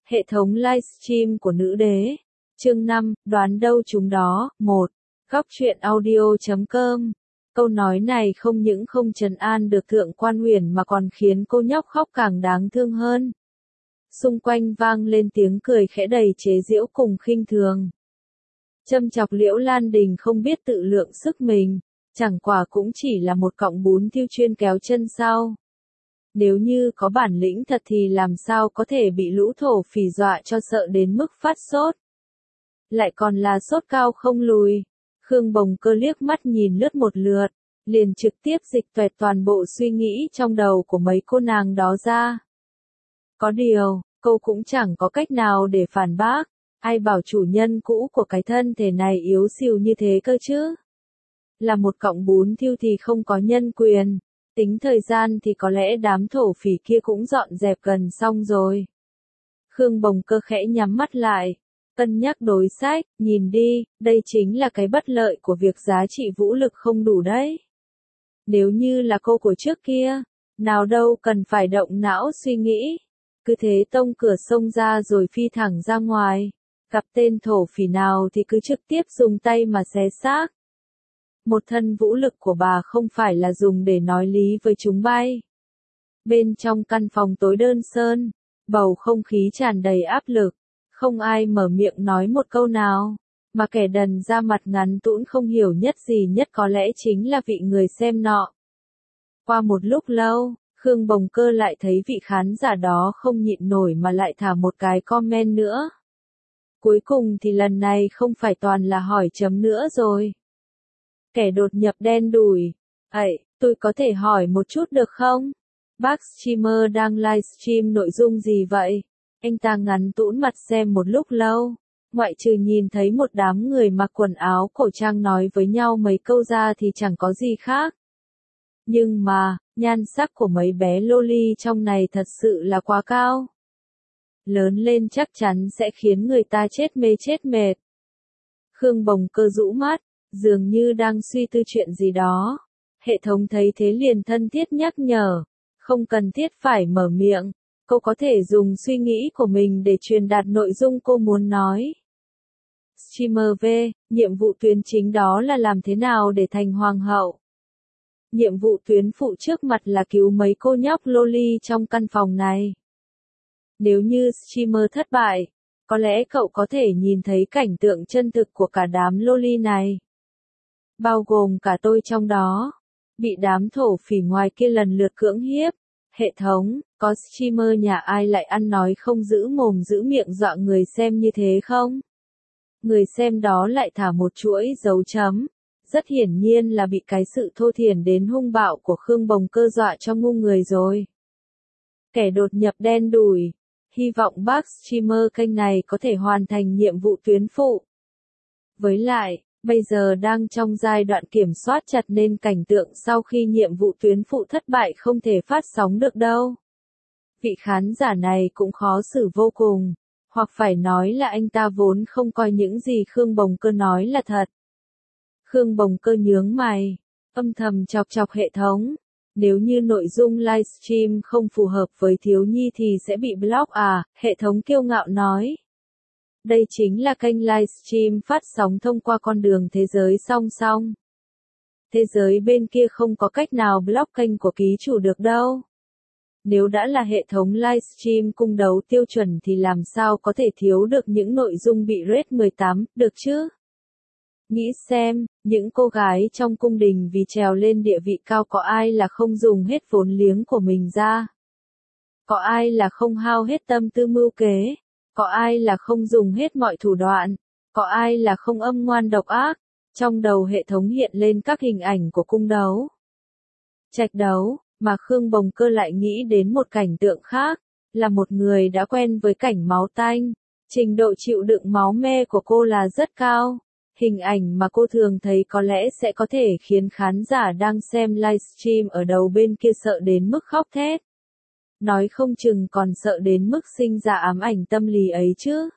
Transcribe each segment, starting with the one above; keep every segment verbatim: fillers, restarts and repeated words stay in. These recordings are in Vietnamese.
Hệ thống livestream của nữ đế. Chương năm, đoán đâu chúng đó. một. Góc truyện audio chấm com. Câu nói này không những không trấn an được Thượng Quan Huyền mà còn khiến cô nhóc khóc càng đáng thương hơn. Xung quanh vang lên tiếng cười khẽ đầy chế giễu cùng khinh thường. Châm chọc Liễu Lan Đình không biết tự lượng sức mình, chẳng quả cũng chỉ là một cọng bún thiêu chuyên kéo chân sau. Nếu như có bản lĩnh thật thì làm sao có thể bị lũ thổ phỉ dọa cho sợ đến mức phát sốt. Lại còn là sốt cao không lùi. Khương Bồng Cơ liếc mắt nhìn lướt một lượt, liền trực tiếp dịch tuẹt toàn bộ suy nghĩ trong đầu của mấy cô nàng đó ra. Có điều, cô cũng chẳng có cách nào để phản bác, ai bảo chủ nhân cũ của cái thân thể này yếu xìu như thế cơ chứ. Là một cọng bún thiêu thì không có nhân quyền, tính thời gian thì có lẽ đám thổ phỉ kia cũng dọn dẹp gần xong rồi. Khương Bồng Cơ khẽ nhắm mắt lại, cân nhắc đối sách, nhìn đi, đây chính là cái bất lợi của việc giá trị vũ lực không đủ đấy. Nếu như là cô của trước kia, nào đâu cần phải động não suy nghĩ, cứ thế tông cửa sông ra rồi phi thẳng ra ngoài, gặp tên thổ phỉ nào thì cứ trực tiếp dùng tay mà xé xác. Một thân vũ lực của bà không phải là dùng để nói lý với chúng bay. Bên trong căn phòng tối đơn sơn, bầu không khí tràn đầy áp lực, không ai mở miệng nói một câu nào, mà kẻ đần ra mặt ngắn tũn không hiểu nhất gì nhất có lẽ chính là vị người xem nọ. Qua một lúc lâu, Khương Bồng Cơ lại thấy vị khán giả đó không nhịn nổi mà lại thả một cái comment nữa. Cuối cùng thì lần này không phải toàn là hỏi chấm nữa rồi. Kẻ đột nhập đen đủi. Ây, tôi có thể hỏi một chút được không? Bác streamer đang livestream nội dung gì vậy? Anh ta ngắn tũn mặt xem một lúc lâu, ngoại trừ nhìn thấy một đám người mặc quần áo cổ trang nói với nhau mấy câu ra thì chẳng có gì khác. Nhưng mà, nhan sắc của mấy bé loli trong này thật sự là quá cao. Lớn lên chắc chắn sẽ khiến người ta chết mê chết mệt. Khương Bồng Cơ rũ mắt, dường như đang suy tư chuyện gì đó. Hệ thống thấy thế liền thân thiết nhắc nhở, không cần thiết phải mở miệng, cô có thể dùng suy nghĩ của mình để truyền đạt nội dung cô muốn nói. Streamer V, nhiệm vụ tuyến chính đó là làm thế nào để thành hoàng hậu. Nhiệm vụ tuyến phụ trước mặt là cứu mấy cô nhóc loli trong căn phòng này. Nếu như streamer thất bại, có lẽ cậu có thể nhìn thấy cảnh tượng chân thực của cả đám loli này. Bao gồm cả tôi trong đó. Bị đám thổ phỉ ngoài kia lần lượt cưỡng hiếp. Hệ thống, có streamer nhà ai lại ăn nói không giữ mồm giữ miệng dọa người xem như thế không? Người xem đó lại thả một chuỗi dấu chấm. Rất hiển nhiên là bị cái sự thô thiển đến hung bạo của Khương Bồng Cơ dọa cho ngu người rồi. Kẻ đột nhập đen đủi. Hy vọng bác streamer kênh này có thể hoàn thành nhiệm vụ tuyến phụ. Với lại, bây giờ đang trong giai đoạn kiểm soát chặt nên cảnh tượng sau khi nhiệm vụ tuyến phụ thất bại không thể phát sóng được đâu. Vị khán giả này cũng khó xử vô cùng, hoặc phải nói là anh ta vốn không coi những gì Khương Bồng Cơ nói là thật. Khương Bồng Cơ nhướng mày, âm thầm chọc chọc hệ thống. Nếu như nội dung livestream không phù hợp với thiếu nhi thì sẽ bị block à, hệ thống kiêu ngạo nói. Đây chính là kênh livestream phát sóng thông qua con đường thế giới song song. Thế giới bên kia không có cách nào block kênh của ký chủ được đâu. Nếu đã là hệ thống livestream cung đấu tiêu chuẩn thì làm sao có thể thiếu được những nội dung bị rate mười tám, được chứ? Nghĩ xem, những cô gái trong cung đình vì trèo lên địa vị cao có ai là không dùng hết vốn liếng của mình ra? Có ai là không hao hết tâm tư mưu kế? Có ai là không dùng hết mọi thủ đoạn? Có ai là không âm ngoan độc ác? Trong đầu hệ thống hiện lên các hình ảnh của cung đấu. Trạch đấu, mà Khương Bồng Cơ lại nghĩ đến một cảnh tượng khác, là một người đã quen với cảnh máu tanh. Trình độ chịu đựng máu me của cô là rất cao. Hình ảnh mà cô thường thấy có lẽ sẽ có thể khiến khán giả đang xem livestream ở đầu bên kia sợ đến mức khóc thét. Nói không chừng còn sợ đến mức sinh ra ám ảnh tâm lý ấy chứ.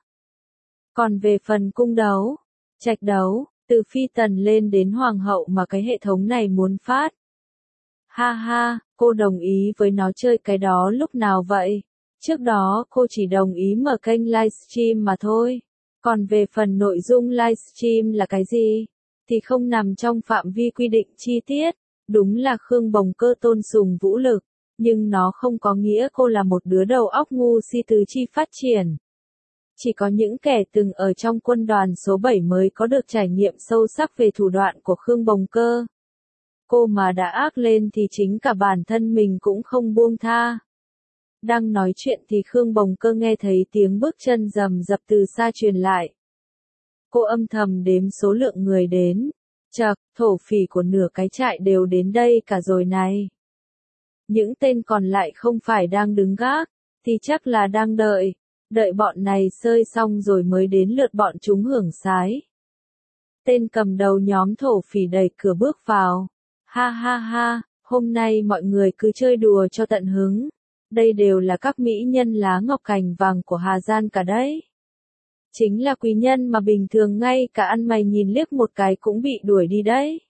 Còn về phần cung đấu, trạch đấu, từ phi tần lên đến hoàng hậu mà cái hệ thống này muốn phát. Ha ha, cô đồng ý với nó chơi cái đó lúc nào vậy? Trước đó cô chỉ đồng ý mở kênh livestream mà thôi. Còn về phần nội dung livestream là cái gì, thì không nằm trong phạm vi quy định chi tiết. Đúng là Khương Bồng Cơ tôn sùng vũ lực, nhưng nó không có nghĩa cô là một đứa đầu óc ngu si tứ chi phát triển. Chỉ có những kẻ từng ở trong quân đoàn số bảy mới có được trải nghiệm sâu sắc về thủ đoạn của Khương Bồng Cơ. Cô mà đã ác lên thì chính cả bản thân mình cũng không buông tha. Đang nói chuyện thì Khương Bồng Cơ nghe thấy tiếng bước chân rầm rập từ xa truyền lại. Cô âm thầm đếm số lượng người đến. Chậc, thổ phỉ của nửa cái trại đều đến đây cả rồi này. Những tên còn lại không phải đang đứng gác, thì chắc là đang đợi. Đợi bọn này sơi xong rồi mới đến lượt bọn chúng hưởng sái. Tên cầm đầu nhóm thổ phỉ đẩy cửa bước vào. Ha ha ha, hôm nay mọi người cứ chơi đùa cho tận hứng. Đây đều là các mỹ nhân lá ngọc cành vàng của Hà Gian cả đấy. Chính là quý nhân mà bình thường ngay cả ăn mày nhìn liếc một cái cũng bị đuổi đi đấy.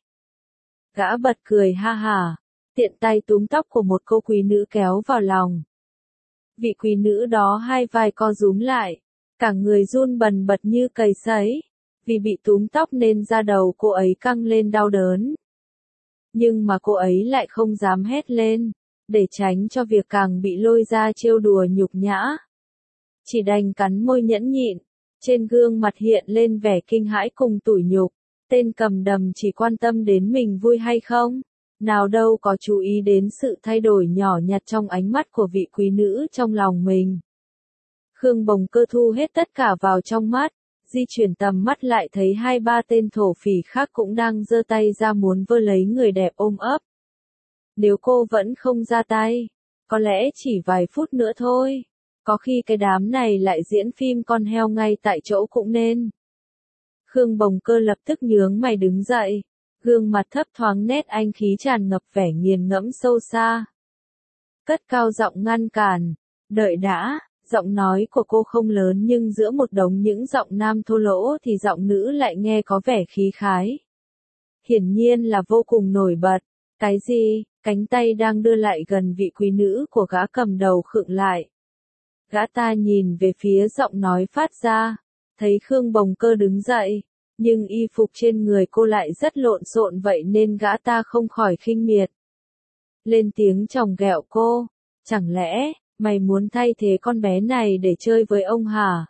Gã bật cười ha hả, tiện tay túm tóc của một cô quý nữ kéo vào lòng. Vị quý nữ đó hai vai co rúm lại, cả người run bần bật như cầy sấy, vì bị túm tóc nên da đầu cô ấy căng lên đau đớn. Nhưng mà cô ấy lại không dám hét lên, để tránh cho việc càng bị lôi ra trêu đùa nhục nhã. Chỉ đành cắn môi nhẫn nhịn, trên gương mặt hiện lên vẻ kinh hãi cùng tủi nhục. Tên cầm đầm chỉ quan tâm đến mình vui hay không, nào đâu có chú ý đến sự thay đổi nhỏ nhặt trong ánh mắt của vị quý nữ trong lòng mình. Khương Bồng Cơ thu hết tất cả vào trong mắt, di chuyển tầm mắt lại thấy hai ba tên thổ phỉ khác cũng đang giơ tay ra muốn vơ lấy người đẹp ôm ấp. Nếu cô vẫn không ra tay, có lẽ chỉ vài phút nữa thôi, có khi cái đám này lại diễn phim con heo ngay tại chỗ cũng nên. Khương Bồng Cơ lập tức nhướng mày đứng dậy, gương mặt thấp thoáng nét anh khí tràn ngập vẻ nghiền ngẫm sâu xa. Cất cao giọng ngăn cản, đợi đã, giọng nói của cô không lớn nhưng giữa một đống những giọng nam thô lỗ thì giọng nữ lại nghe có vẻ khí khái. Hiển nhiên là vô cùng nổi bật. Cái gì? Cánh tay đang đưa lại gần vị quý nữ của gã cầm đầu khựng lại. Gã ta nhìn về phía giọng nói phát ra, thấy Khương Bồng Cơ đứng dậy, nhưng y phục trên người cô lại rất lộn xộn vậy nên gã ta không khỏi khinh miệt. Lên tiếng chòng ghẹo cô, chẳng lẽ, mày muốn thay thế con bé này để chơi với ông hả?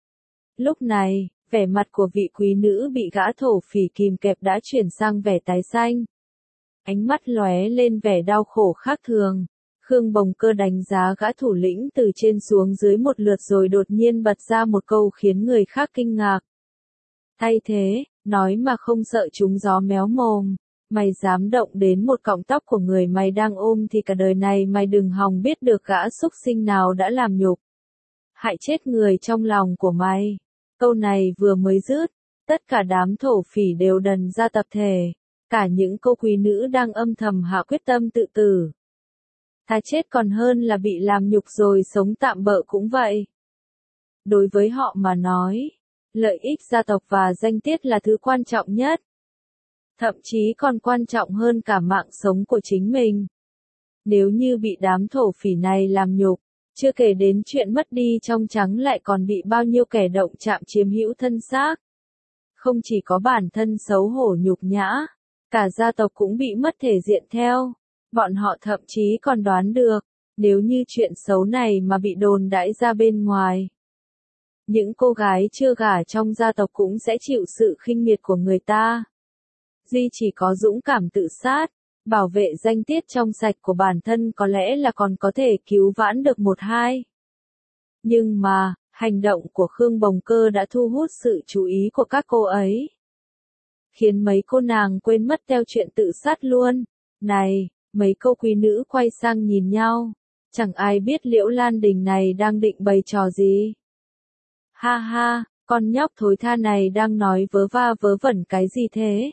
Lúc này, vẻ mặt của vị quý nữ bị gã thổ phỉ kìm kẹp đã chuyển sang vẻ tái xanh. Ánh mắt lóe lên vẻ đau khổ khác thường. Khương Bồng Cơ đánh giá gã thủ lĩnh từ trên xuống dưới một lượt rồi đột nhiên bật ra một câu khiến người khác kinh ngạc. Thay thế, nói mà không sợ trúng gió méo mồm. Mày dám động đến một cọng tóc của người mày đang ôm thì cả đời này mày đừng hòng biết được gã xúc sinh nào đã làm nhục. Hại chết người trong lòng của mày. Câu này vừa mới dứt, tất cả đám thổ phỉ đều đần ra tập thể. Cả những cô quý nữ đang âm thầm hạ quyết tâm tự tử. Thà chết còn hơn là bị làm nhục rồi sống tạm bợ cũng vậy. Đối với họ mà nói, lợi ích gia tộc và danh tiết là thứ quan trọng nhất. Thậm chí còn quan trọng hơn cả mạng sống của chính mình. Nếu như bị đám thổ phỉ này làm nhục, chưa kể đến chuyện mất đi trong trắng lại còn bị bao nhiêu kẻ động chạm chiếm hữu thân xác. Không chỉ có bản thân xấu hổ nhục nhã, cả gia tộc cũng bị mất thể diện theo. Bọn họ thậm chí còn đoán được, nếu như chuyện xấu này mà bị đồn đãi ra bên ngoài, những cô gái chưa gả trong gia tộc cũng sẽ chịu sự khinh miệt của người ta. Duy chỉ có dũng cảm tự sát, bảo vệ danh tiết trong sạch của bản thân có lẽ là còn có thể cứu vãn được một hai. Nhưng mà, hành động của Khương Bồng Cơ đã thu hút sự chú ý của các cô ấy. Khiến mấy cô nàng quên mất theo chuyện tự sát luôn. Này, mấy cô quý nữ quay sang nhìn nhau. Chẳng ai biết Liễu Lan Đình này đang định bày trò gì. Ha ha, con nhóc thối tha này đang nói vớ va vớ vẩn cái gì thế?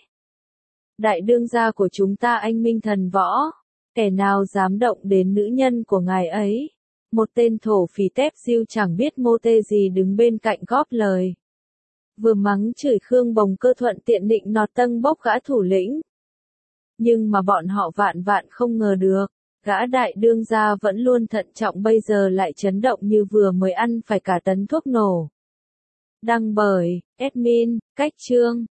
Đại đương gia của chúng ta anh Minh Thần Võ, kẻ nào dám động đến nữ nhân của ngài ấy? Một tên thổ phỉ tép diêu chẳng biết mô tê gì đứng bên cạnh góp lời. Vừa mắng chửi Khương Bồng Cơ thuận tiện định nọt tân bốc gã thủ lĩnh. Nhưng mà bọn họ vạn vạn không ngờ được, Gã đại đương gia vẫn luôn thận trọng bây giờ lại chấn động như vừa mới ăn phải cả tấn thuốc nổ. Đăng bởi admin, cách chương.